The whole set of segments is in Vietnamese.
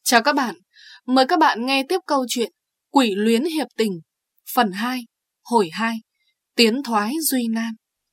Chào các bạn, mời các bạn nghe tiếp câu chuyện Quỷ Luyến Hiệp Tình, phần 2, hồi 2, Tiến Thoái Duy Nam.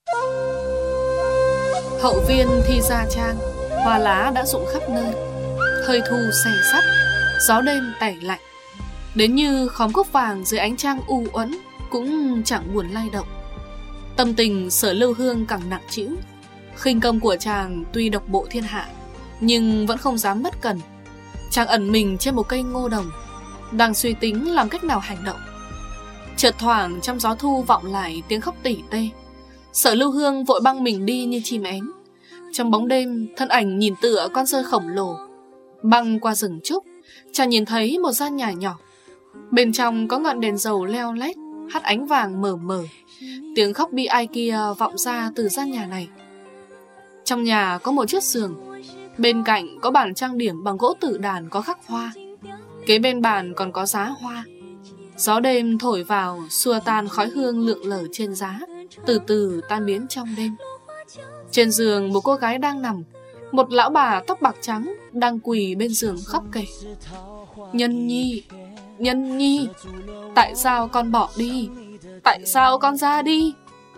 Hậu viên Thi Gia Trang, hoa lá đã rụng khắp nơi, hơi thu xè sắt, gió đêm tẻ lạnh. Đến như khóm cúc vàng dưới ánh trăng u uẩn cũng chẳng buồn lay động. Tâm tình Sở Lưu Hương càng nặng trĩu. Khinh công của chàng tuy độc bộ thiên hạ, nhưng vẫn không dám bất cẩn. Chàng ẩn mình trên một cây ngô đồng, đang suy tính làm cách nào hành động. Chợt thoảng trong gió thu vọng lại tiếng khóc tỉ tê. Sở Lưu Hương vội băng mình đi như chim én. Trong bóng đêm, thân ảnh nhìn tựa con rơi khổng lồ. Băng qua rừng trúc, chàng nhìn thấy một gian nhà nhỏ. Bên trong có ngọn đèn dầu leo lét, hắt ánh vàng mờ mờ. Tiếng khóc bi ai kia vọng ra từ gian nhà này. Trong nhà có một chiếc giường, bên cạnh có bàn trang điểm bằng gỗ tử đàn có khắc hoa. Kế bên bàn còn có giá hoa. Gió đêm thổi vào xua tan khói hương lượn lờ trên giá, từ từ tan biến trong đêm. Trên giường một cô gái đang nằm. Một lão bà tóc bạc trắng đang quỳ bên giường khóc kể: Nhân Nhi, Nhân Nhi, tại sao con bỏ đi? Tại sao con ra đi?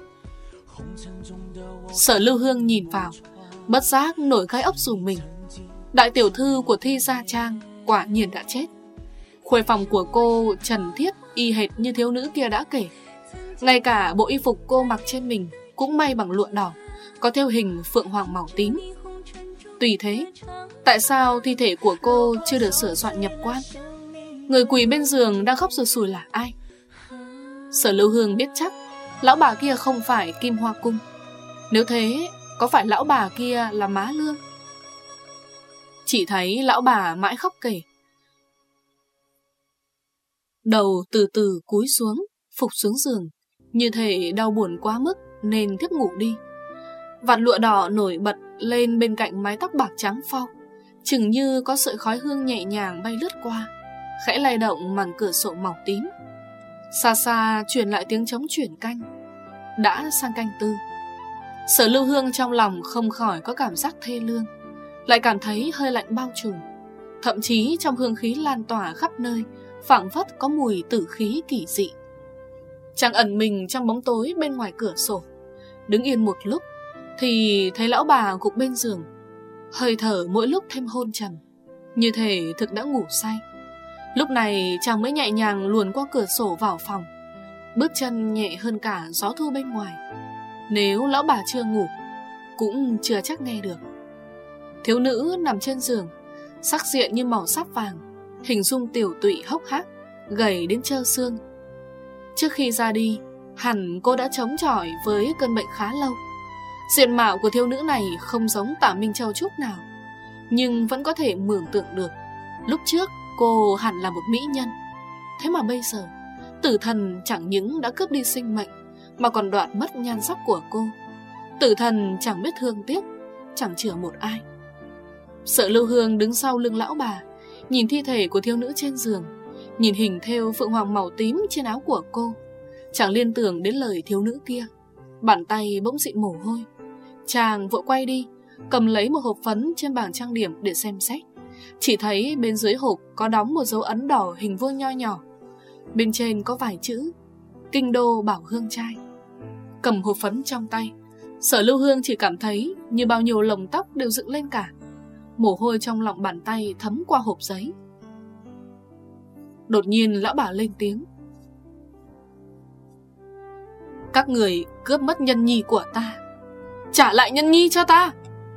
Sở Lưu Hương nhìn vào, bất giác nổi gai ốc rùng mình. Đại tiểu thư của Thi Gia Trang quả nhiên đã chết. Khuê phòng của cô trần thiết y hệt như thiếu nữ kia đã kể. Ngay cả bộ y phục cô mặc trên mình cũng may bằng lụa đỏ, có thêu hình phượng hoàng màu tím. Tuy thế, tại sao thi thể của cô chưa được sửa soạn nhập quan? Người quỳ bên giường đang khóc sùi sùi là ai? Sở Lưu Hương biết chắc lão bà kia không phải Kim Hoa Cung. Nếu thế, có phải lão bà kia là Má Lương? Chỉ thấy lão bà mãi khóc kể, đầu từ từ cúi xuống, phục xuống giường, như thể đau buồn quá mức nên thiếp ngủ đi. Vạt lụa đỏ nổi bật lên bên cạnh mái tóc bạc trắng phau, chừng như có sợi khói hương nhẹ nhàng bay lướt qua, khẽ lay động màn cửa sổ màu tím. Xa xa truyền lại tiếng trống chuyển canh. Đã sang canh tư. Sở Lưu Hương trong lòng không khỏi có cảm giác thê lương, lại cảm thấy hơi lạnh bao trùm. Thậm chí trong hương khí lan tỏa khắp nơi, phảng phất có mùi tử khí kỳ dị. Chàng ẩn mình trong bóng tối bên ngoài cửa sổ, đứng yên một lúc thì thấy lão bà gục bên giường, hơi thở mỗi lúc thêm hôn trầm, như thể thực đã ngủ say. Lúc này chàng mới nhẹ nhàng luồn qua cửa sổ vào phòng, bước chân nhẹ hơn cả gió thu bên ngoài. Nếu lão bà chưa ngủ, cũng chưa chắc nghe được. Thiếu nữ nằm trên giường, sắc diện như màu sáp vàng, hình dung tiểu tụy hốc hác, gầy đến trơ xương. Trước khi ra đi, hẳn cô đã chống chọi với cơn bệnh khá lâu. Diện mạo của thiếu nữ này không giống Tả Minh Châu chút nào, nhưng vẫn có thể mường tượng được lúc trước cô hẳn là một mỹ nhân. Thế mà bây giờ tử thần chẳng những đã cướp đi sinh mệnh, mà còn đoạt mất nhan sắc của cô. Tử thần chẳng biết thương tiếc, chẳng chừa một ai. Sở Lưu Hương đứng sau lưng lão bà, nhìn thi thể của thiếu nữ trên giường, nhìn hình thêu phượng hoàng màu tím trên áo của cô. Chàng liên tưởng đến lời thiếu nữ kia, bàn tay bỗng dịn mồ hôi. Chàng vội quay đi, cầm lấy một hộp phấn trên bảng trang điểm để xem xét. Chỉ thấy bên dưới hộp có đóng một dấu ấn đỏ hình vuông nho nhỏ. Bên trên có vài chữ: Kinh Đô Bảo Hương Trai. Cầm hộp phấn trong tay, Sở Lưu Hương chỉ cảm thấy như bao nhiêu lồng tóc đều dựng lên cả. Mồ hôi trong lòng bàn tay thấm qua hộp giấy. Đột nhiên lão bà lên tiếng: Các người cướp mất Nhân Nhi của ta, trả lại Nhân Nhi cho ta.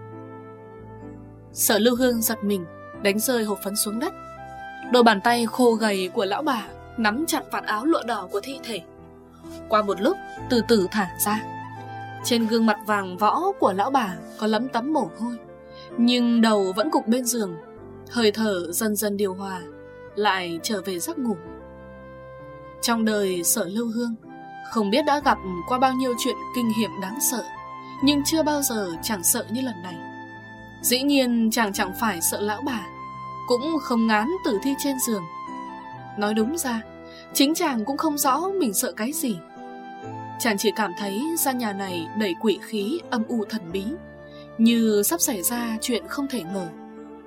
Sở Lưu Hương giật mình, đánh rơi hộp phấn xuống đất. Đôi bàn tay khô gầy của lão bà nắm chặt vạt áo lụa đỏ của thi thể. Qua một lúc từ từ thả ra. Trên gương mặt vàng võ của lão bà có lấm tấm mồ hôi, nhưng đầu vẫn gục bên giường. Hơi thở dần dần điều hòa, lại trở về giấc ngủ. Trong đời Sở Lưu Hương không biết đã gặp qua bao nhiêu chuyện kinh hiểm đáng sợ, nhưng chưa bao giờ chàng sợ như lần này. Dĩ nhiên chàng chẳng phải sợ lão bà, cũng không ngán tử thi trên giường. Nói đúng ra, chính chàng cũng không rõ mình sợ cái gì. Chàng chỉ cảm thấy gian nhà này đầy quỷ khí âm u thần bí, như sắp xảy ra chuyện không thể ngờ.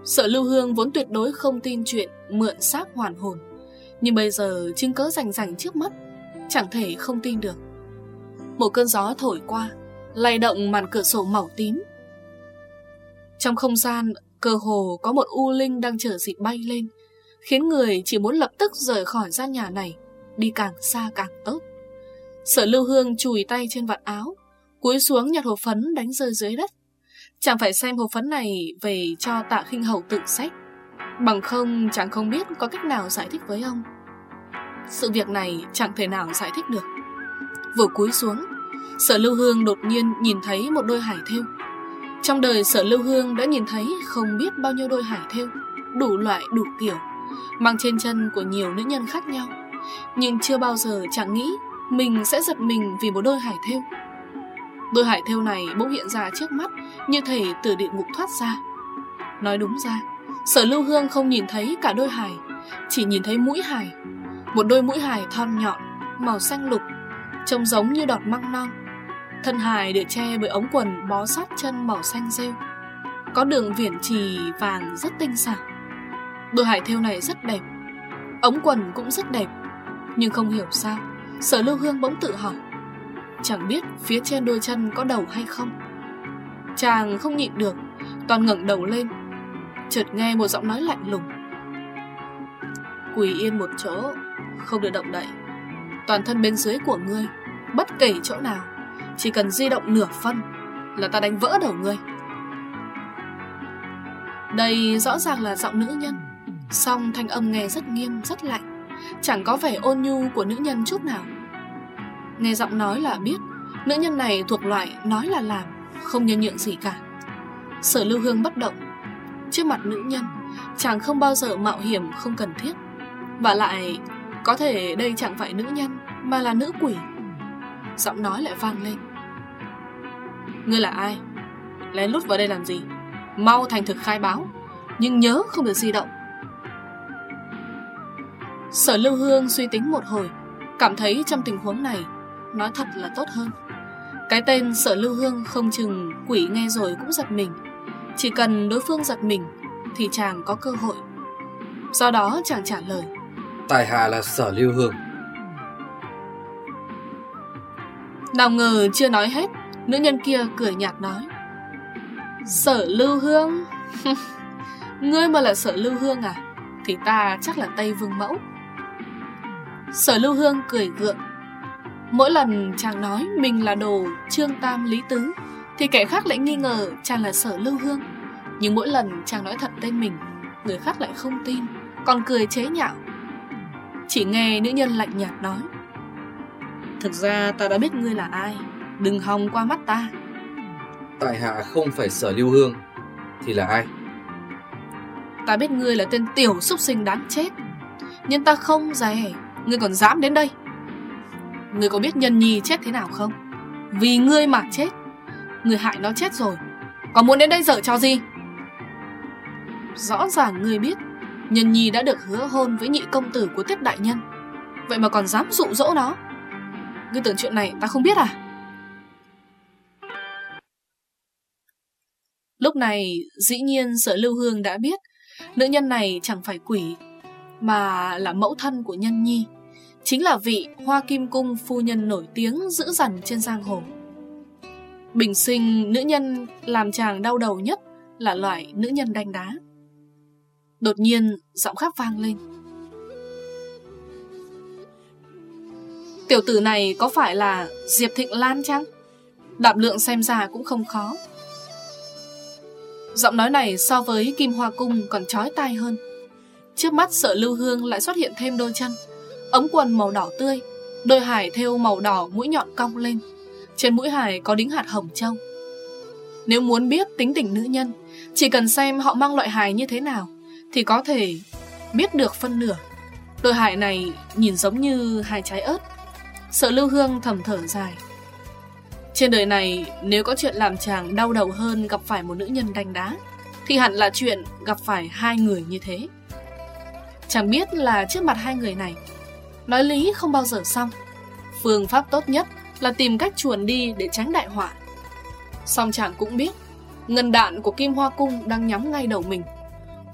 Sở Lưu Hương vốn tuyệt đối không tin chuyện mượn xác hoàn hồn, nhưng bây giờ chứng cớ rành rành trước mắt, chẳng thể không tin được. Một cơn gió thổi qua, lay động màn cửa sổ màu tím. Trong không gian, cơ hồ có một u linh đang chờ dịp bay lên, khiến người chỉ muốn lập tức rời khỏi gian nhà này, đi càng xa càng tốt. Sở Lưu Hương chùi tay trên vạt áo, cúi xuống nhặt hộp phấn đánh rơi dưới đất. Chàng phải xem hộp phấn này về cho Tạ Khinh Hầu tự xét, bằng không chàng không biết có cách nào giải thích với ông. Sự việc này chẳng thể nào giải thích được. Vừa cúi xuống, Sở Lưu Hương đột nhiên nhìn thấy một đôi hải thêu. Trong đời Sở Lưu Hương đã nhìn thấy không biết bao nhiêu đôi hải thêu, đủ loại đủ kiểu, mang trên chân của nhiều nữ nhân khác nhau. Nhưng chưa bao giờ chàng nghĩ mình sẽ giật mình vì một đôi hải thêu. Đôi hải thêu này bỗng hiện ra trước mắt, như thể từ địa ngục thoát ra. Nói đúng ra, Sở Lưu Hương không nhìn thấy cả đôi hải, chỉ nhìn thấy mũi hải. Một đôi mũi hải thon nhọn, màu xanh lục, trông giống như đọt măng non. Thân hải được che bởi ống quần bó sát chân màu xanh rêu, có đường viền chì vàng rất tinh xảo. Đôi hải thêu này rất đẹp, ống quần cũng rất đẹp. Nhưng không hiểu sao, Sở Lưu Hương bỗng tự hỏi, chẳng biết phía trên đôi chân có đầu hay không. Chàng không nhịn được, toàn ngẩng đầu lên. Chợt nghe một giọng nói lạnh lùng: quỳ yên một chỗ, không được động đậy. Toàn thân bên dưới của ngươi, bất kể chỗ nào, chỉ cần di động nửa phân là ta đánh vỡ đầu ngươi. Đây rõ ràng là giọng nữ nhân, song thanh âm nghe rất nghiêm, rất lạnh, chẳng có vẻ ôn nhu của nữ nhân chút nào. Nghe giọng nói là biết nữ nhân này thuộc loại nói là làm, không nhân nhượng gì cả. Sở Lưu Hương bất động. Trước mặt nữ nhân, chàng không bao giờ mạo hiểm không cần thiết. Và lại, có thể đây chẳng phải nữ nhân, mà là nữ quỷ. Giọng nói lại vang lên: ngươi là ai? Lén lút vào đây làm gì? Mau thành thực khai báo, nhưng nhớ không được di động. Sở Lưu Hương suy tính một hồi, cảm thấy trong tình huống này nói thật là tốt hơn. Cái tên Sở Lưu Hương không chừng quỷ nghe rồi cũng giật mình. Chỉ cần đối phương giật mình thì chàng có cơ hội. Do đó chàng trả lời: tại hạ là Sở Lưu Hương. Nào ngờ chưa nói hết, nữ nhân kia cười nhạt nói: Sở Lưu Hương? Ngươi mà là Sở Lưu Hương à? Thì ta chắc là Tây Vương Mẫu. Sở Lưu Hương cười gượng. Mỗi lần chàng nói mình là đồ Trương Tam Lý Tứ thì kẻ khác lại nghi ngờ chàng là Sở Lưu Hương. Nhưng mỗi lần chàng nói thật tên mình, người khác lại không tin, còn cười chế nhạo. Chỉ nghe nữ nhân lạnh nhạt nói: thực ra ta đã biết ngươi là ai, đừng hòng qua mắt ta. Tại hạ không phải Sở Lưu Hương thì là ai? Ta biết ngươi là tên tiểu súc sinh đáng chết, nhưng ta không dè ngươi còn dám đến đây. Ngươi có biết Nhân Nhi chết thế nào không? Vì ngươi mà chết. Ngươi hại nó chết rồi, còn muốn đến đây giở trò gì? Rõ ràng ngươi biết Nhân Nhi đã được hứa hôn với nhị công tử của Tiết đại nhân, vậy mà còn dám dụ dỗ nó. Ngươi tưởng chuyện này ta không biết à? Lúc này dĩ nhiên Sở Lưu Hương đã biết nữ nhân này chẳng phải quỷ, mà là mẫu thân của Nhân Nhi, chính là vị Hoa Kim Cung phu nhân nổi tiếng dữ dằn trên giang hồ. Bình sinh nữ nhân làm chàng đau đầu nhất là loại nữ nhân đanh đá. Đột nhiên giọng khác vang lên: tiểu tử này có phải là Diệp Thịnh Lan chăng? Đạp lượng xem ra cũng không khó. Giọng nói này so với Kim Hoa Cung còn chói tai hơn. Trước mắt Sở Lưu Hương lại xuất hiện thêm đôi chân, ống quần màu đỏ tươi, đôi hải thêu màu đỏ mũi nhọn cong lên. Trên mũi hải có đính hạt hồng châu. Nếu muốn biết tính tình nữ nhân, chỉ cần xem họ mang loại hải như thế nào thì có thể biết được phân nửa. Đôi hải này nhìn giống như hai trái ớt. Sở Lưu Hương thầm thở dài. Trên đời này nếu có chuyện làm chàng đau đầu hơn gặp phải một nữ nhân đanh đá thì hẳn là chuyện gặp phải hai người như thế. Chàng biết là trước mặt hai người này nói lý không bao giờ xong. Phương pháp tốt nhất là tìm cách chuồn đi để tránh đại họa. Song chàng cũng biết ngân đạn của Kim Hoa Cung đang nhắm ngay đầu mình.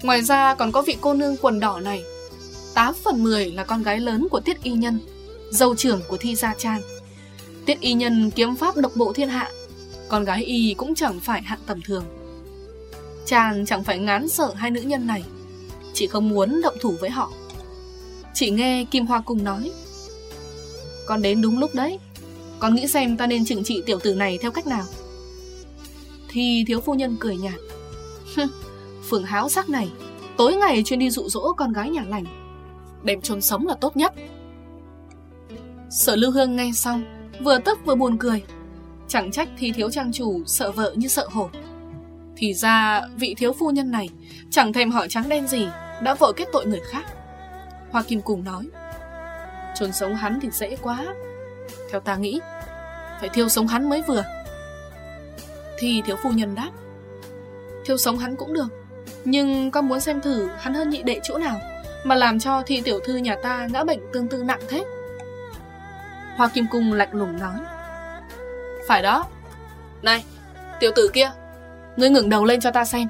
Ngoài ra còn có vị cô nương quần đỏ này, 8/10 là con gái lớn của Tiết Y Nhân, dâu trưởng của Thi Gia Trang. Tiết Y Nhân kiếm pháp độc bộ thiên hạ, con gái y cũng chẳng phải hạng tầm thường. Chàng chẳng phải ngán sợ hai nữ nhân này, chỉ không muốn động thủ với họ. Chỉ nghe Kim Hoa Cung nói: con đến đúng lúc đấy, con nghĩ xem ta nên trừng trị tiểu tử này theo cách nào. Thì thiếu phu nhân cười nhạt: Phường háo sắc này tối ngày chuyên đi dụ dỗ con gái nhà lành, đem chôn sống là tốt nhất. Sở Lưu Hương nghe xong vừa tức vừa buồn cười. Chẳng trách Thi thiếu trang chủ sợ vợ như sợ hổ. Thì ra vị thiếu phu nhân này chẳng thèm hỏi trắng đen gì đã vội kết tội người khác. Hoa Kim Cùng nói: chôn sống hắn thì dễ quá, theo ta nghĩ phải thiêu sống hắn mới vừa. Thì thiếu phu nhân đáp: thiêu sống hắn cũng được, nhưng con muốn xem thử hắn hơn nhị đệ chỗ nào mà làm cho Thi tiểu thư nhà ta ngã bệnh tương tư nặng thế. Hoa Kim Cung lạnh lùng nói: phải đó. Này, tiểu tử kia, ngươi ngẩng đầu lên cho ta xem.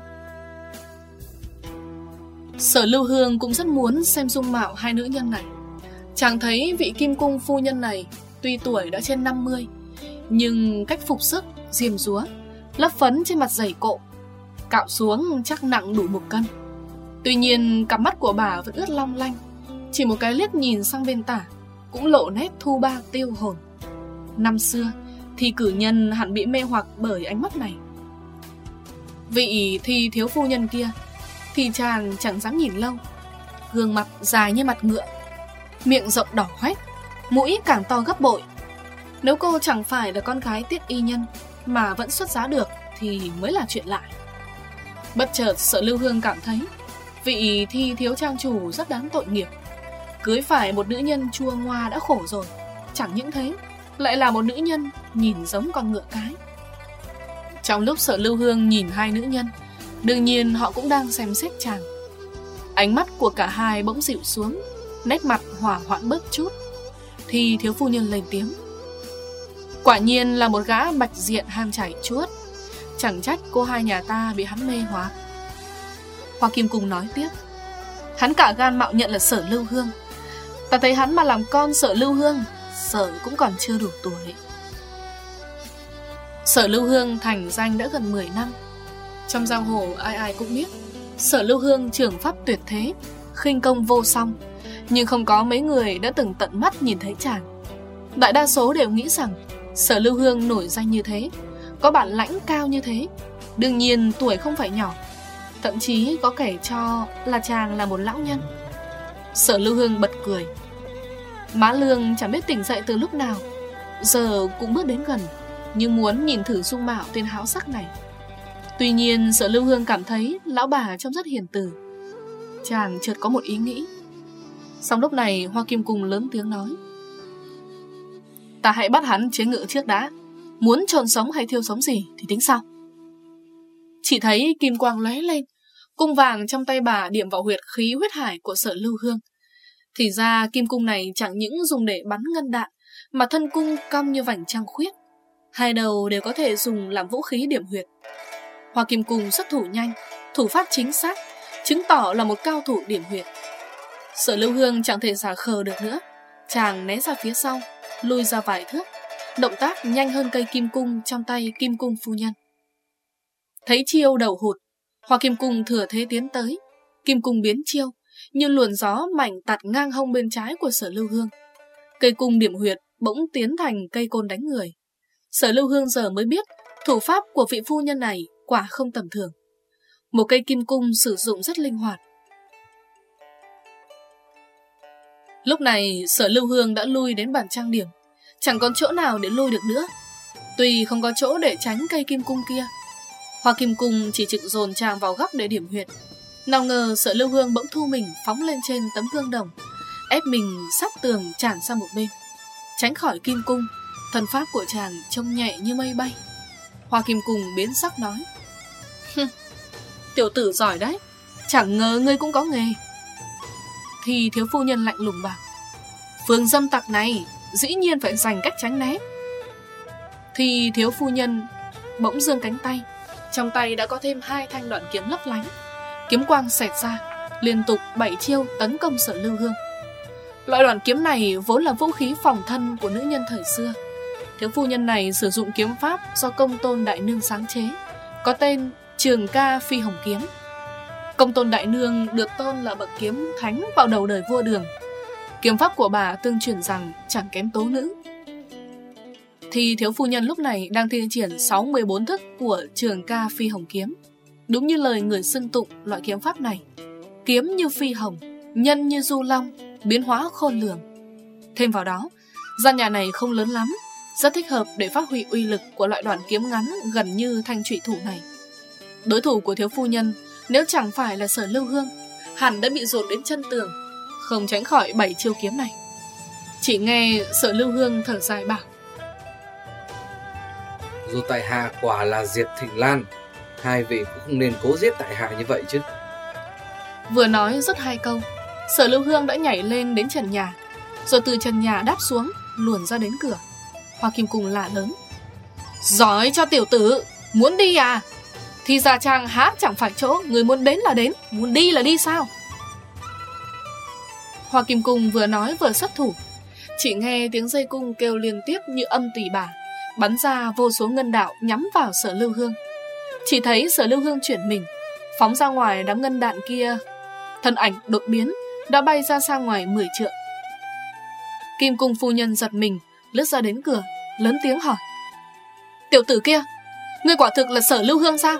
Sở Lưu Hương cũng rất muốn xem dung mạo hai nữ nhân này. Chàng thấy vị Kim Cung phu nhân này tuy tuổi đã trên 50, nhưng cách phục sức, diêm dúa, lấp phấn trên mặt dày cộ, cạo xuống chắc nặng đủ 1 cân. Tuy nhiên cặp mắt của bà vẫn ướt long lanh, chỉ một cái liếc nhìn sang bên tả cũng lộ nét thu ba tiêu hồn. Năm xưa thì cử nhân hẳn bị mê hoặc bởi ánh mắt này. Vị Thi thiếu phu nhân kia thì chàng chẳng dám nhìn lâu. Gương mặt dài như mặt ngựa, miệng rộng đỏ hoét, mũi càng to gấp bội. Nếu cô chẳng phải là con gái Tiết Y Nhân mà vẫn xuất giá được thì mới là chuyện lạ. Bất chợt Sở Lưu Hương cảm thấy vị Thi thiếu trang chủ rất đáng tội nghiệp. Cưới phải một nữ nhân chua ngoa đã khổ rồi, chẳng những thế lại là một nữ nhân nhìn giống con ngựa cái. Trong lúc Sở Lưu Hương nhìn hai nữ nhân, đương nhiên họ cũng đang xem xét chàng. Ánh mắt của cả hai bỗng dịu xuống, nét mặt hỏa hoãn bớt chút. Thì thiếu phu nhân lên tiếng: quả nhiên là một gã bạch diện ham chảy chuốt, chẳng trách cô hai nhà ta bị hắn mê hoặc. Hoa Kim Cung nói tiếp: hắn cả gan mạo nhận là Sở Lưu Hương. Ta thấy hắn mà làm con Sở Lưu Hương, Sở cũng còn chưa đủ tuổi. Sở Lưu Hương thành danh đã gần 10 năm. Trong giang hồ ai ai cũng biết Sở Lưu Hương trường pháp tuyệt thế, khinh công vô song, nhưng không có mấy người đã từng tận mắt nhìn thấy chàng. Đại đa số đều nghĩ rằng Sở Lưu Hương nổi danh như thế, có bản lãnh cao như thế, đương nhiên tuổi không phải nhỏ. Thậm chí có kẻ cho là chàng là một lão nhân. Sở Lưu Hương bật cười. Má Lương chẳng biết tỉnh dậy từ lúc nào, giờ cũng bước đến gần, nhưng muốn nhìn thử dung mạo tên háo sắc này. Tuy nhiên Sở Lưu Hương cảm thấy lão bà trông rất hiền từ. Chàng chợt có một ý nghĩ. Xong lúc này Hoa Kim Cung lớn tiếng nói: ta hãy bắt hắn chế ngự trước đã, muốn chôn sống hay thiêu sống gì thì tính sau. Chỉ thấy kim quang lóe lên, cung vàng trong tay bà điểm vào huyệt khí huyết hải của Sở Lưu Hương. Thì ra kim cung này chẳng những dùng để bắn ngân đạn, mà thân cung cong như vành trăng khuyết, hai đầu đều có thể dùng làm vũ khí điểm huyệt. Hoa Kim Cung xuất thủ nhanh, thủ pháp chính xác, chứng tỏ là một cao thủ điểm huyệt. Sở Lưu Hương chẳng thể giả khờ được nữa, chàng né ra phía sau, lùi ra vài thước, động tác nhanh hơn cây kim cung trong tay Kim Cung phu nhân. Thấy chiêu đầu hụt, Hoa Kim Cung thừa thế tiến tới, kim cung biến chiêu, như luồn gió mảnh tạt ngang hông bên trái của Sở Lưu Hương. Cây cung điểm huyệt bỗng tiến thành cây côn đánh người. Sở Lưu Hương giờ mới biết thủ pháp của vị phu nhân này quả không tầm thường. Một cây kim cung sử dụng rất linh hoạt. Lúc này Sở Lưu Hương đã lui đến bàn trang điểm, chẳng còn chỗ nào để lui được nữa. Tuy không có chỗ để tránh cây kim cung kia, Hoa Kim Cung chỉ trực dồn chàng vào góc để điểm huyệt. Nào ngờ Sở Lưu Hương bỗng thu mình phóng lên trên tấm gương đồng, ép mình sát tường tràn sang một bên, tránh khỏi kim cung. Thần pháp của chàng trông nhẹ như mây bay. Hoa Kim Cung biến sắc nói: tiểu tử giỏi đấy, chẳng ngờ ngươi cũng có nghề. Thì thiếu phu nhân lạnh lùng bảo: phương dâm tặc này dĩ nhiên phải dành cách tránh né. Thì thiếu phu nhân bỗng giương cánh tay, trong tay đã có thêm 2 thanh đoạn kiếm lấp lánh. kiếm quang xẹt ra, liên tục 7 chiêu tấn công Sở Lưu Hương. Loại đoạn kiếm này vốn là vũ khí phòng thân của nữ nhân thời xưa. Thiếu phu nhân này sử dụng kiếm pháp do Công Tôn Đại Nương sáng chế, có tên Trường Ca Phi Hồng Kiếm. Công Tôn Đại Nương được tôn là bậc kiếm thánh vào đầu đời vua Đường. Kiếm pháp của bà tương truyền rằng chẳng kém tố nữ. Thì thiếu phu nhân lúc này đang thi triển 64 thức của Trường Ca Phi Hồng Kiếm. Đúng như lời người xưng tụng loại kiếm pháp này, kiếm như phi hồng, nhân như du long, biến hóa khôn lường. Thêm vào đó, gian nhà này không lớn lắm, rất thích hợp để phát huy uy lực của loại đoạn kiếm ngắn gần như thanh trụy thủ này. Đối thủ của thiếu phu nhân nếu chẳng phải là Sở Lưu Hương, hẳn đã bị dồn đến chân tường, không tránh khỏi 7 chiêu kiếm này. Chỉ nghe Sở Lưu Hương thở dài bảo: Dù tại hạ quả là Diệp Thịnh Lan, hai vị cũng không nên cố giết tại hạ như vậy chứ. Vừa nói dứt 2 câu, Sở Lưu Hương đã nhảy lên đến trần nhà, rồi từ trần nhà đáp xuống, luồn ra đến cửa. Hoa Kim Cung la lớn: Giỏi cho tiểu tử, muốn đi à? Thì ra chàng há chẳng phải chỗ, người muốn đến là đến, muốn đi là đi sao? Hoa Kim Cung vừa nói vừa xuất thủ. Chỉ nghe tiếng dây cung kêu liên tiếp như âm tỳ bà, bắn ra vô số ngân đạo nhắm vào Sở Lưu Hương. Chỉ thấy Sở Lưu Hương chuyển mình, phóng ra ngoài đám ngân đạn kia. Thân ảnh đột biến, đã bay ra xa ngoài 10 trượng. Kim Cung phu nhân giật mình, lướt ra đến cửa, lớn tiếng hỏi: Tiểu tử kia, ngươi quả thực là Sở Lưu Hương sao?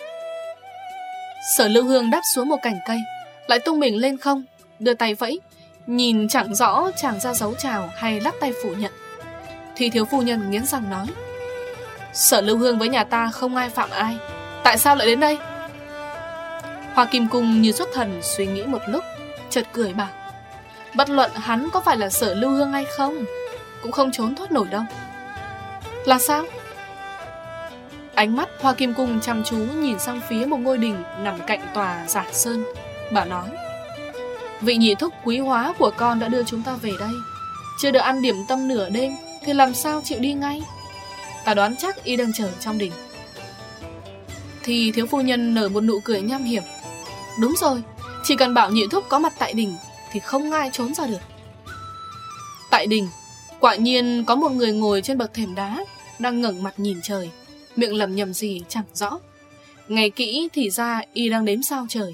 Sở Lưu Hương đáp xuống một cành cây, lại tung mình lên không, đưa tay vẫy, nhìn chẳng rõ chàng ra dấu chào hay lắc tay phủ nhận. Thì thiếu phu nhân nghiến răng nói: Sở Lưu Hương với nhà ta không ai phạm ai, tại sao lại đến đây? Hoa Kim Cung như xuất thần suy nghĩ một lúc, chợt cười bảo: Bất luận hắn có phải là Sở Lưu Hương hay không, cũng không trốn thoát nổi đâu. Là sao? Ánh mắt Hoa Kim Cung chăm chú nhìn sang phía một ngôi đình nằm cạnh tòa Giả Sơn. Bà nói: Vị nhị thúc quý hóa của con đã đưa chúng ta về đây, chưa được ăn điểm tâm nửa đêm thì làm sao chịu đi ngay? Ta đoán chắc y đang chờ trong đình. Thì thiếu phu nhân nở một nụ cười nham hiểm: Đúng rồi, chỉ cần bảo nhị thúc có mặt tại đình thì không ai trốn ra được. Tại đình, quả nhiên có một người ngồi trên bậc thềm đá, đang ngẩng mặt nhìn trời, miệng lẩm nhẩm gì chẳng rõ. Nghe kỹ thì ra y đang đếm sao trời.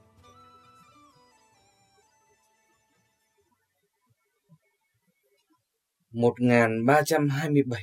Một 1327,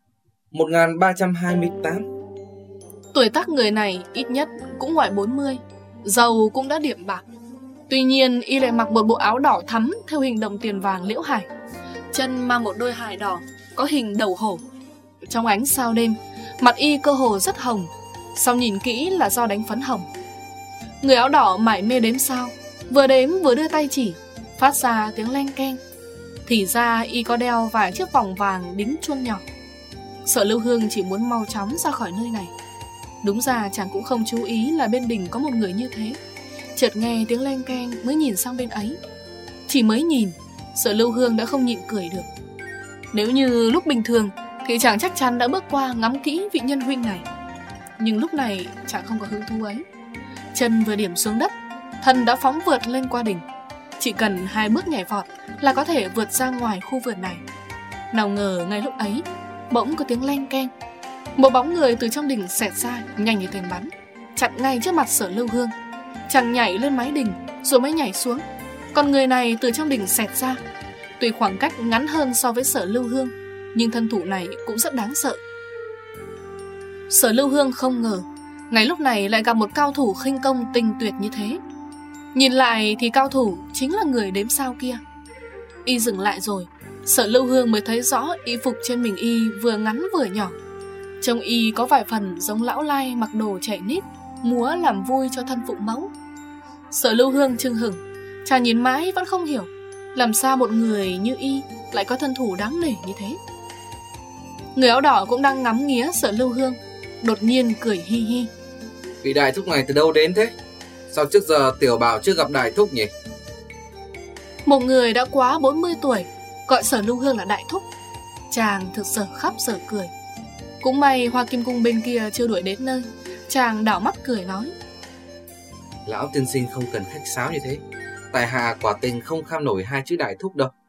1328. Tuổi tác người này ít nhất cũng ngoài 40, dầu cũng đã điểm bạc. Tuy nhiên y lại mặc một bộ áo đỏ thắm theo hình đồng tiền vàng liễu hải, chân mang một đôi hài đỏ có hình đầu hổ. Trong ánh sao đêm, mặt y cơ hồ rất hồng, sau nhìn kỹ là do đánh phấn hồng. Người áo đỏ mải mê đếm sao, vừa đếm vừa đưa tay chỉ, phát ra tiếng leng keng. Thì ra y có đeo vài chiếc vòng vàng đính chuông nhỏ. Sở Lưu Hương chỉ muốn mau chóng ra khỏi nơi này. Đúng ra chàng cũng không chú ý là bên đình có một người như thế. Chợt nghe tiếng leng keng mới nhìn sang bên ấy. Chỉ mới nhìn, Sở Lưu Hương đã không nhịn cười được. Nếu như lúc bình thường thì chàng chắc chắn đã bước qua ngắm kỹ vị nhân huynh này. Nhưng lúc này chàng không có hứng thú ấy. Chân vừa điểm xuống đất, thân đã phóng vượt lên qua đỉnh. Chỉ cần 2 bước nhảy vọt là có thể vượt ra ngoài khu vườn này. Nào ngờ ngay lúc ấy, bỗng có tiếng leng keng. Một bóng người từ trong đỉnh xẹt ra nhanh như tên bắn, chặn ngay trước mặt Sở Lưu Hương. Chàng nhảy lên mái đỉnh rồi mới nhảy xuống. Còn người này từ trong đỉnh xẹt ra. Tuy khoảng cách ngắn hơn so với Sở Lưu Hương, nhưng thân thủ này cũng rất đáng sợ. Sở Lưu Hương không ngờ ngay lúc này lại gặp một cao thủ khinh công tinh tuyệt như thế. Nhìn lại thì cao thủ chính là người đếm sao kia. Y dừng lại rồi, Sở Lưu Hương mới thấy rõ y phục trên mình y vừa ngắn vừa nhỏ. Trông y có vài phần giống lão lai mặc đồ trẻ nít, múa làm vui cho thân phụ mẫu. Sở Lưu Hương chưng hửng, chàng nhìn mãi vẫn không hiểu làm sao một người như y lại có thân thủ đáng nể như thế. Người áo đỏ cũng đang ngắm nghía Sở Lưu Hương, đột nhiên cười hi hi: Vị đại thúc này từ đâu đến thế? Sao trước giờ tiểu bảo chưa gặp đại thúc nhỉ? Một người đã quá 40 tuổi gọi Sở Lưu Hương là đại thúc. Chàng thực sự khóc dở cười. Cũng may Hoa Kim Cung bên kia chưa đuổi đến nơi. Chàng đảo mắt cười nói: Lão tiên sinh không cần khách sáo như thế. Tại hạ quả tình không kham nổi 2 chữ đại thúc đâu.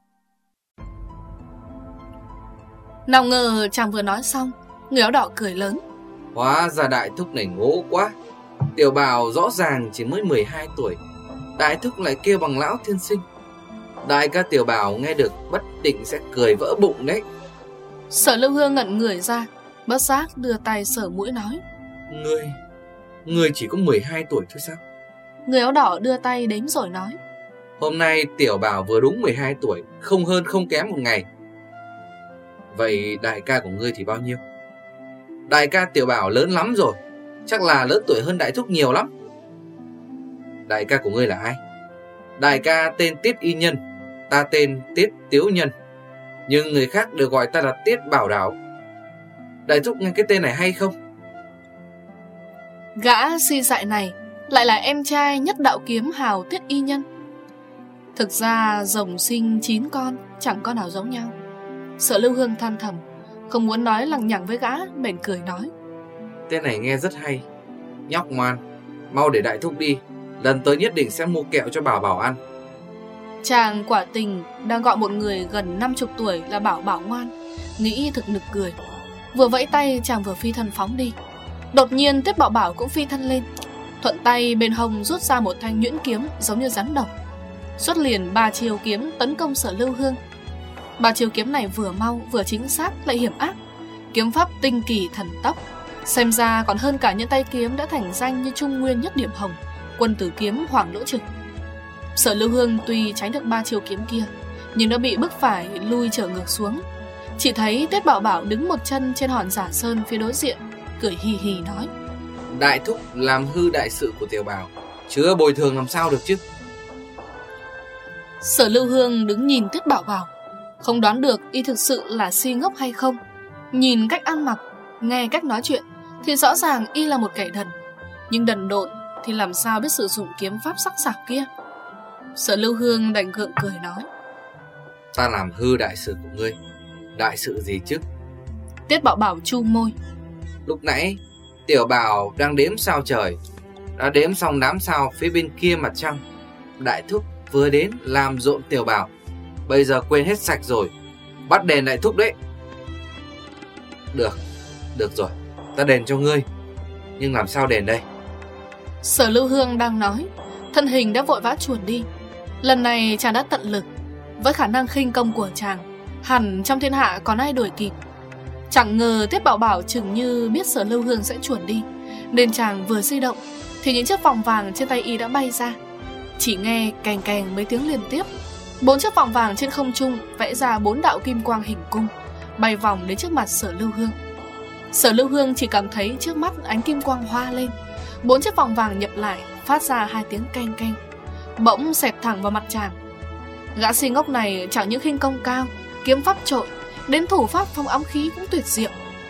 Nào ngờ chàng vừa nói xong, người áo đỏ cười lớn. Hóa ra đại thúc này ngố quá. Tiểu Bảo rõ ràng chỉ mới 12 tuổi, đại thúc lại kêu bằng lão tiên sinh. Đại ca Tiểu Bảo nghe được bất định sẽ cười vỡ bụng đấy. Sở Lưu Hương ngẩn người ra, bất giác đưa tay sờ mũi nói. Ngươi chỉ có 12 tuổi thôi sao? Người áo đỏ đưa tay đếm rồi nói. Hôm nay Tiểu Bảo vừa đúng 12 tuổi, không hơn không kém một ngày. Vậy đại ca của ngươi thì bao nhiêu? Đại ca Tiểu Bảo lớn lắm rồi, chắc là lớn tuổi hơn đại thúc nhiều lắm. Đại ca của ngươi là ai? Đại ca tên Tiết Y Nhân, ta tên Tiết Tiếu Nhân, nhưng người khác đều gọi ta là Tiết Bảo Đảo. Đại thúc nghe cái tên này hay không? Gã si dại này lại là em trai nhất đạo kiếm hào Tiết Y Nhân. Thực ra rồng sinh 9 con, chẳng con nào giống nhau. Sở Lưu Hương than thầm, không muốn nói lằng nhằng với gã, bèn cười nói. Tên này nghe rất hay. Nhóc ngoan, mau để đại thúc đi, lần tới nhất định sẽ mua kẹo cho Bảo Bảo ăn. Chàng quả tình đang gọi một người gần 50 tuổi là Bảo Bảo ngoan, nghĩ thực nực cười. Vừa vẫy tay chàng vừa phi thân phóng đi. Đột nhiên Tiết Bảo Bảo cũng phi thân lên, thuận tay bên hông rút ra một thanh nhuyễn kiếm giống như rắn độc, xuất liền 3 chiêu kiếm tấn công Sở Lưu Hương. 3 chiêu kiếm này vừa mau vừa chính xác lại hiểm ác, kiếm pháp tinh kỳ thần tốc, xem ra còn hơn cả những tay kiếm đã thành danh như Trung Nguyên Nhất Điểm Hồng, Quân Tử Kiếm Hoàng Lỗ Trực. Sở Lưu Hương tuy tránh được 3 chiêu kiếm kia, nhưng đã bị bức phải lui trở ngược xuống. Chỉ thấy Tiết Bảo Bảo đứng một chân trên hòn giả sơn phía đối diện, cười hì hì nói. Đại thúc làm hư đại sự của Tiểu Bảo, chưa bồi thường làm sao được chứ. Sở Lưu Hương đứng nhìn Tiết Bảo Bảo, không đoán được y thực sự là si ngốc hay không. Nhìn cách ăn mặc, nghe cách nói chuyện thì rõ ràng y là một kẻ đần, nhưng đần độn thì làm sao biết sử dụng kiếm pháp sắc sảo kia. Sở Lưu Hương đành gượng cười nói. Ta làm hư đại sự của ngươi, đại sự gì chứ? Tiết Bảo Bảo chu môi. Lúc nãy Tiểu Bảo đang đếm sao trời, đã đếm xong đám sao phía bên kia mặt trăng. Đại thúc vừa đến làm rộn Tiểu Bảo, bây giờ quên hết sạch rồi, bắt đền đại thúc đấy. Được rồi, ta đền cho ngươi, nhưng làm sao đền đây? Sở Lưu Hương đang nói, thân hình đã vội vã chuồn đi. Lần này chàng đã tận lực, với khả năng khinh công của chàng, hẳn trong thiên hạ còn ai đuổi kịp. Chẳng ngờ Tiết Bảo Bảo chừng như biết Sở Lưu Hương sẽ chuồn đi, nên chàng vừa di động thì những chiếc vòng vàng trên tay y đã bay ra. Chỉ nghe kèng kèng mấy tiếng liên tiếp, 4 chiếc vòng vàng trên không trung vẽ ra 4 đạo kim quang hình cung, bay vòng đến trước mặt Sở Lưu Hương. Sở Lưu Hương chỉ cảm thấy trước mắt ánh kim quang hoa lên, 4 chiếc vòng vàng nhập lại phát ra 2 tiếng keng keng, bỗng xẹt thẳng vào mặt chàng. Gã si ngốc này chẳng những khinh công cao, kiếm pháp trội, đến thủ pháp phong ám khí cũng tuyệt diệu.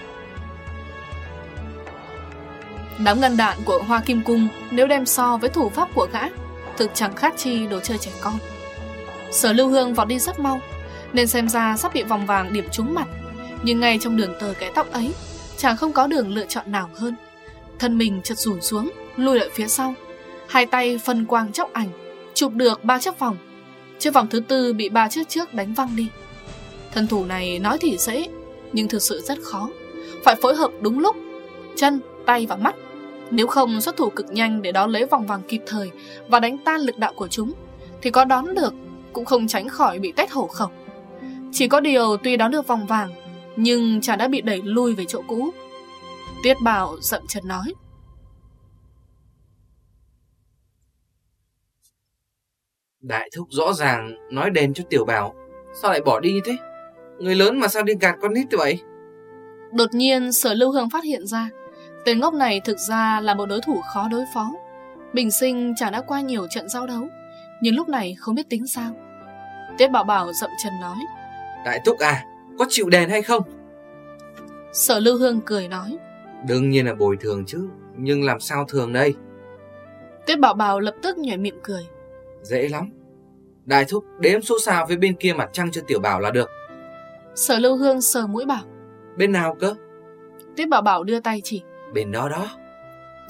Đám ngân đạn của Hoa Kim Cung nếu đem so với thủ pháp của gã, thực chẳng khác chi đồ chơi trẻ con. Sở Lưu Hương vọt đi rất mau, nên xem ra sắp bị vòng vàng điểm trúng mặt. Nhưng ngay trong đường tờ cái tóc ấy, chàng không có đường lựa chọn nào hơn. Thân mình chợt rủi xuống, lùi lại phía sau, hai tay phân quang chóc ảnh, chụp được 3 chiếc vòng. Chiếc vòng thứ 4 bị 3 chiếc trước đánh văng đi. Thân thủ này nói thì dễ, nhưng thực sự rất khó, phải phối hợp đúng lúc, chân, tay và mắt. Nếu không xuất thủ cực nhanh để đón lấy vòng vàng kịp thời và đánh tan lực đạo của chúng, thì có đón được cũng không tránh khỏi bị tét hổ khẩu. Chỉ có điều tuy đón được vòng vàng, nhưng chàng đã bị đẩy lui về chỗ cũ. Tiết Bảo dậm chân nói. Đại thúc rõ ràng nói đền cho Tiểu Bảo, sao lại bỏ đi như thế? Người lớn mà sao đi gạt con nít như vậy? Đột nhiên Sở Lưu Hương phát hiện ra tên ngốc này thực ra là một đối thủ khó đối phó. Bình sinh chàng đã qua nhiều trận giao đấu, nhưng lúc này không biết tính sao. Tiết Bảo Bảo dậm chân nói. Đại thúc à, có chịu đền hay không? Sở Lưu Hương cười nói. Đương nhiên là bồi thường chứ, nhưng làm sao thường đây? Tiết Bảo Bảo lập tức nhoẻn miệng cười. Dễ lắm, đại thúc đếm số sao phía bên kia mặt trăng cho Tiểu Bảo là được. Sở Lưu Hương sờ mũi bảo. Bên nào cơ? Tiết Bảo Bảo đưa tay chỉ. Bên đó đó.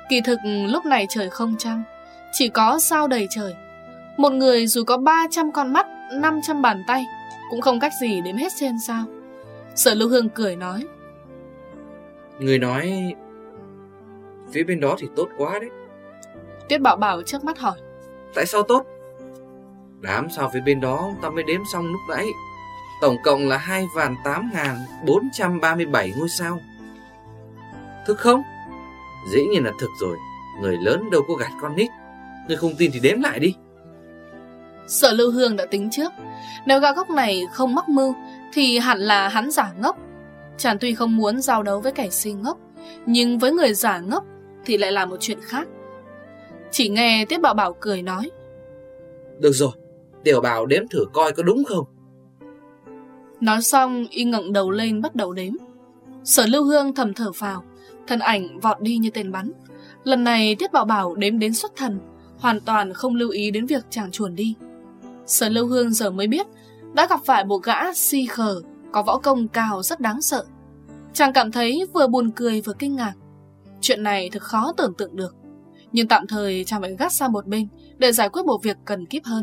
Kỳ thực lúc này trời không trăng, chỉ có sao đầy trời. Một người dù có 300 con mắt, 500 bàn tay cũng không cách gì đếm hết trên sao. Sở Lưu Hương cười nói: Người nói phía bên đó thì tốt quá đấy. Tuyết Bảo Bảo trước mắt hỏi: Tại sao tốt? Đám sao phía bên đó ta mới đếm xong lúc nãy, tổng cộng là 2.008.437 ngôi sao. Thực không? Dĩ nhiên là thực rồi. Người lớn đâu có gạt con nít. Người không tin thì đếm lại đi. Sở Lưu Hương đã tính trước, nếu gã ngốc này không mắc mưu thì hẳn là hắn giả ngốc. Chàng tuy không muốn giao đấu với kẻ si ngốc, nhưng với người giả ngốc thì lại là một chuyện khác. Chỉ nghe Tuyết Bảo Bảo cười nói: Được rồi, Tiểu Bảo đếm thử coi có đúng không. Nói xong y ngẩng đầu lên bắt đầu đếm. Sở Lưu Hương thầm thở phào, thân ảnh vọt đi như tên bắn. Lần này Tuyết Bảo Bảo đếm đến xuất thần, hoàn toàn không lưu ý đến việc chàng chuồn đi. Sở Lưu Hương giờ mới biết đã gặp phải một gã si khờ có võ công cao rất đáng sợ. Chàng cảm thấy vừa buồn cười vừa kinh ngạc. Chuyện này thực khó tưởng tượng được, nhưng tạm thời chàng phải gác sang một bên để giải quyết một việc cần kíp hơn.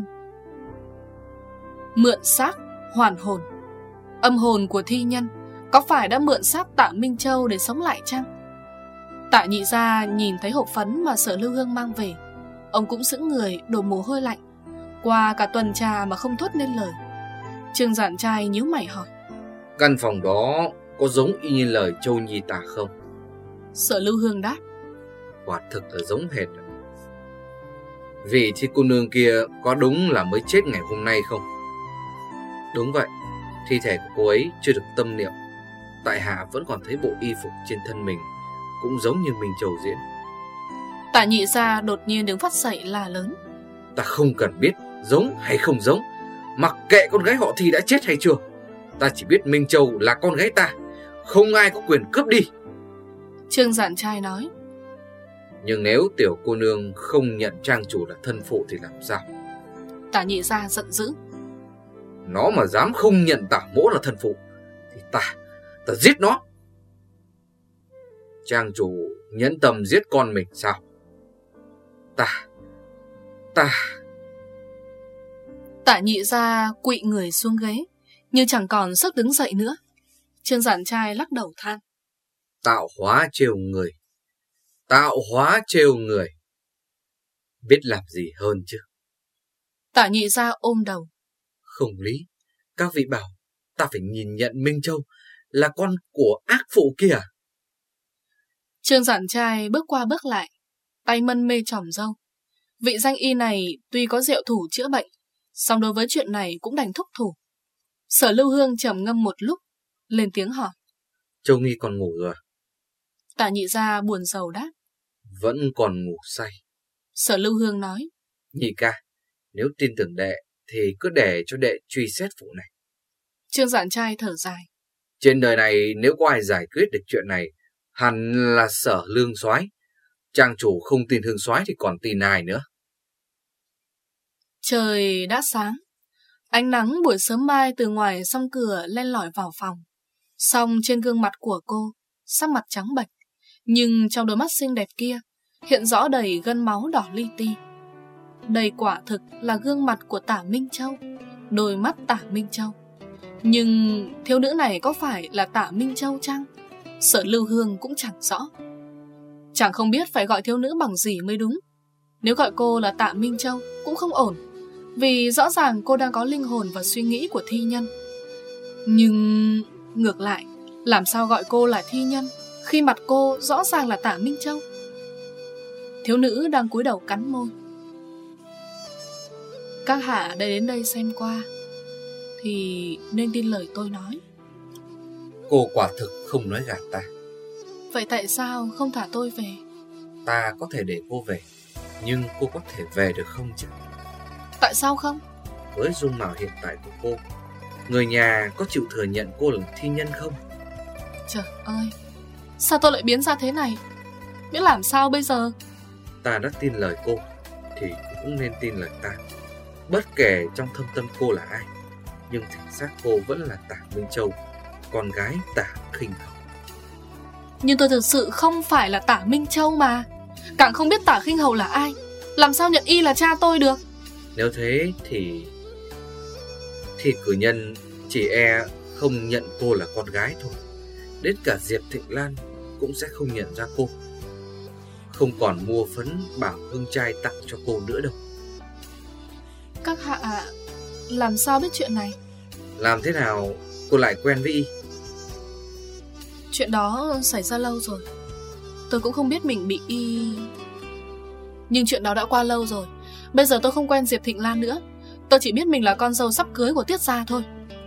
Mượn xác hoàn hồn. Âm hồn của thi nhân có phải đã mượn xác Tạ Minh Châu để sống lại chăng? Tạ Nhị Gia nhìn thấy hộp phấn mà Sở Lưu Hương mang về, ông cũng sững người, đổ mồ hôi lạnh. Qua cả tuần trà mà không thốt nên lời. Trương Giản Trai nhíu mày hỏi: Căn phòng đó có giống y như lời Châu Nhi tả không? Sở Lưu Hương đáp: Quả thực là giống hệt. Vị thi cô nương kia có đúng là mới chết ngày hôm nay không? Đúng vậy, thi thể của cô ấy chưa được tâm niệm. Tại hạ vẫn còn thấy bộ y phục trên thân mình cũng giống như Minh Châu diễn. Tạ Nhị Gia đột nhiên đứng phát dậy la lớn: Ta không cần biết giống hay không giống, mặc kệ con gái họ Thi đã chết hay chưa. Ta chỉ biết Minh Châu là con gái ta, không ai có quyền cướp đi. Trương Giản Trai nói: Nhưng nếu tiểu cô nương không nhận trang chủ là thân phụ thì làm sao? Tạ Nhị Gia giận dữ: Nó mà dám không nhận Tả Mỗ là thân phụ thì ta giết nó. Trang chủ nhẫn tâm giết con mình sao? Ta Tạ Nhị Gia quỵ người xuống ghế, nhưng chẳng còn sức đứng dậy nữa. Trương Giản Trai lắc đầu than: Tạo hóa trêu người, tạo hóa trêu người, biết làm gì hơn chứ. Tạ Nhị Gia ôm đầu: Không lý, các vị bảo ta phải nhìn nhận Minh Châu là con của ác phụ kia. Trương Giản Trai bước qua bước lại, tay mân mê chòm râu. Vị danh y này tuy có diệu thủ chữa bệnh, song đối với chuyện này cũng đành thúc thủ. Sở Lưu Hương trầm ngâm một lúc, lên tiếng hỏi: Châu Nghi còn ngủ rồi? Tạ Nhị Gia buồn rầu đáp: Vẫn còn ngủ say. Sở Lưu Hương nói: Nhị ca, nếu tin tưởng đệ thì cứ để cho đệ truy xét vụ này. Trương Giản Trai thở dài: Trên đời này nếu có ai giải quyết được chuyện này, hẳn là Sở Lương Soái. Trang chủ không tin Hương Soái thì còn tin ai nữa. Trời đã sáng. Ánh nắng buổi sớm mai từ ngoài song cửa len lỏi vào phòng. Song trên gương mặt của cô, sắc mặt trắng bệch, nhưng trong đôi mắt xinh đẹp kia hiện rõ đầy gân máu đỏ li ti. Đây quả thực là gương mặt của Tả Minh Châu, đôi mắt Tả Minh Châu. Nhưng thiếu nữ này có phải là Tả Minh Châu chăng? Sở Lưu Hương cũng chẳng rõ. Chẳng không biết phải gọi thiếu nữ bằng gì mới đúng. Nếu gọi cô là Tạ Minh Châu cũng không ổn, vì rõ ràng cô đang có linh hồn và suy nghĩ của thi nhân. Nhưng ngược lại, làm sao gọi cô là thi nhân khi mặt cô rõ ràng là Tả Minh Châu? Thiếu nữ đang cúi đầu cắn môi. Các hạ đã đến đây xem qua thì nên tin lời tôi nói. Cô quả thực không nói gạt ta. Vậy tại sao không thả tôi về? Ta có thể để cô về, nhưng cô có thể về được không chứ? Tại sao không? Với dung mạo hiện tại của cô, người nhà có chịu thừa nhận cô là thi nhân không? Trời ơi, sao tôi lại biến ra thế này? Biết làm sao bây giờ? Ta đã tin lời cô thì cũng nên tin lời ta. Bất kể trong thâm tâm cô là ai, nhưng thể xác cô vẫn là Tả Minh Châu, con gái Tả Khinh Hồng. Nhưng tôi thực sự không phải là Tả Minh Châu mà. càng không biết Tả Khinh Hầu là ai. Làm sao nhận y là cha tôi được? Nếu thế thì cử nhân chỉ e không nhận cô là con gái thôi. Đến cả Diệp Thịnh Lan cũng sẽ không nhận ra cô, không còn mua phấn bảo hương trai tặng cho cô nữa đâu. Các hạ làm sao biết chuyện này? Làm thế nào cô lại quen với y? Chuyện đó xảy ra lâu rồi. Tôi cũng không biết mình bị y. Nhưng chuyện đó đã qua lâu rồi. Bây giờ tôi không quen Diệp Thịnh Lan nữa. Tôi chỉ biết mình là con dâu sắp cưới của Tiết gia thôi.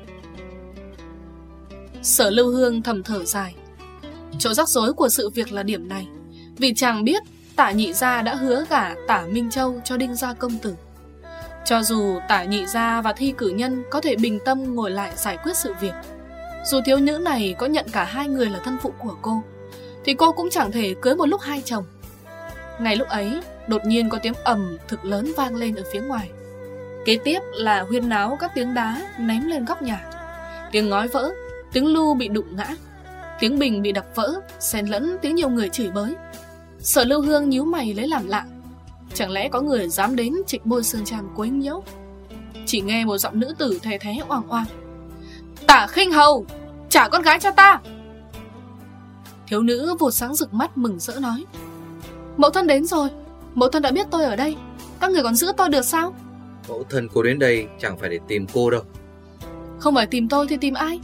Sở Lưu Hương thầm thở dài. Chỗ rắc rối của sự việc là điểm này. Vì chàng biết Tả Nhị gia đã hứa gả Tả Minh Châu cho Đinh gia công tử. Cho dù Tả Nhị gia và Thi Cử Nhân có thể bình tâm ngồi lại giải quyết sự việc, dù thiếu nữ này có nhận cả hai người là thân phụ của cô, thì cô cũng chẳng thể cưới một lúc hai chồng. Ngay lúc ấy, đột nhiên có tiếng ầm thực lớn vang lên ở phía ngoài. Kế tiếp là huyên náo các tiếng đá ném lên góc nhà, tiếng ngói vỡ, tiếng lu bị đụng ngã, tiếng bình bị đập vỡ, xen lẫn tiếng nhiều người chửi bới. Sở Lưu Hương nhíu mày lấy làm lạ. Chẳng lẽ có người dám đến trịch bôi Sương Tràm quấy nhiễu? Chỉ nghe một giọng nữ tử thè thé oang oang: Tả Khinh Hầu, trả con gái cho ta! Thiếu nữ vụt sáng rực mắt mừng rỡ nói: Mẫu thân đến rồi. Mẫu thân đã biết tôi ở đây. Các người còn giữ tôi được sao? Mẫu thân cô đến đây chẳng phải để tìm cô đâu. Không phải tìm tôi thì tìm ai?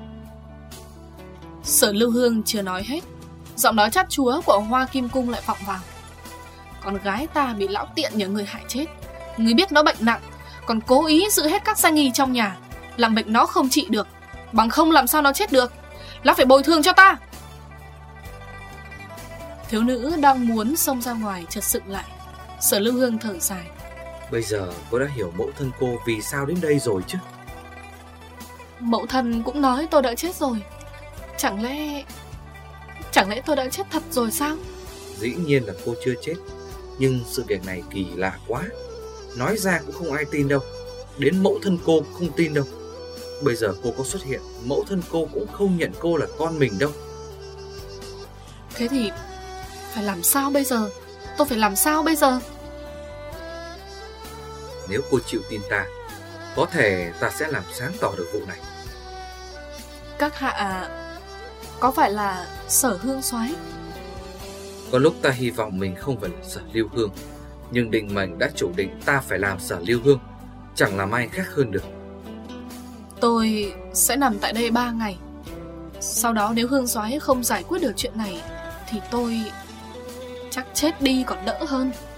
Sở Lưu Hương chưa nói hết, giọng nói chát chúa của Hoa Kim Cung lại vọng vào: Con gái ta bị lão tiện nhờ người hại chết. Người biết nó bệnh nặng, còn cố ý giữ hết các danh y trong nhà, làm bệnh nó không trị được. Bằng không làm sao nó chết được. Lão phải bồi thường cho ta. Thiếu nữ đang muốn xông ra ngoài chợt sững lại. Sở Lưu Hương thở dài: Bây giờ cô đã hiểu mẫu thân cô vì sao đến đây rồi chứ? Mẫu thân cũng nói tôi đã chết rồi. Chẳng lẽ tôi đã chết thật rồi sao? Dĩ nhiên là cô chưa chết, nhưng sự việc này kỳ lạ quá. Nói ra cũng không ai tin đâu. Đến mẫu thân cô cũng không tin đâu. Bây giờ cô có xuất hiện, mẫu thân cô cũng không nhận cô là con mình đâu. Thế thì phải làm sao bây giờ? Tôi phải làm sao bây giờ? Nếu cô chịu tin ta, có thể ta sẽ làm sáng tỏ được vụ này. Các hạ có phải là Sở Hương soái? Có lúc ta hy vọng mình không phải là Sở Lưu Hương, nhưng định mệnh đã chủ định ta phải làm Sở Lưu Hương, chẳng làm ai khác hơn được. Tôi sẽ nằm tại đây 3 ngày. Sau đó nếu Hương soái không giải quyết được chuyện này thì tôi chắc chết đi còn đỡ hơn.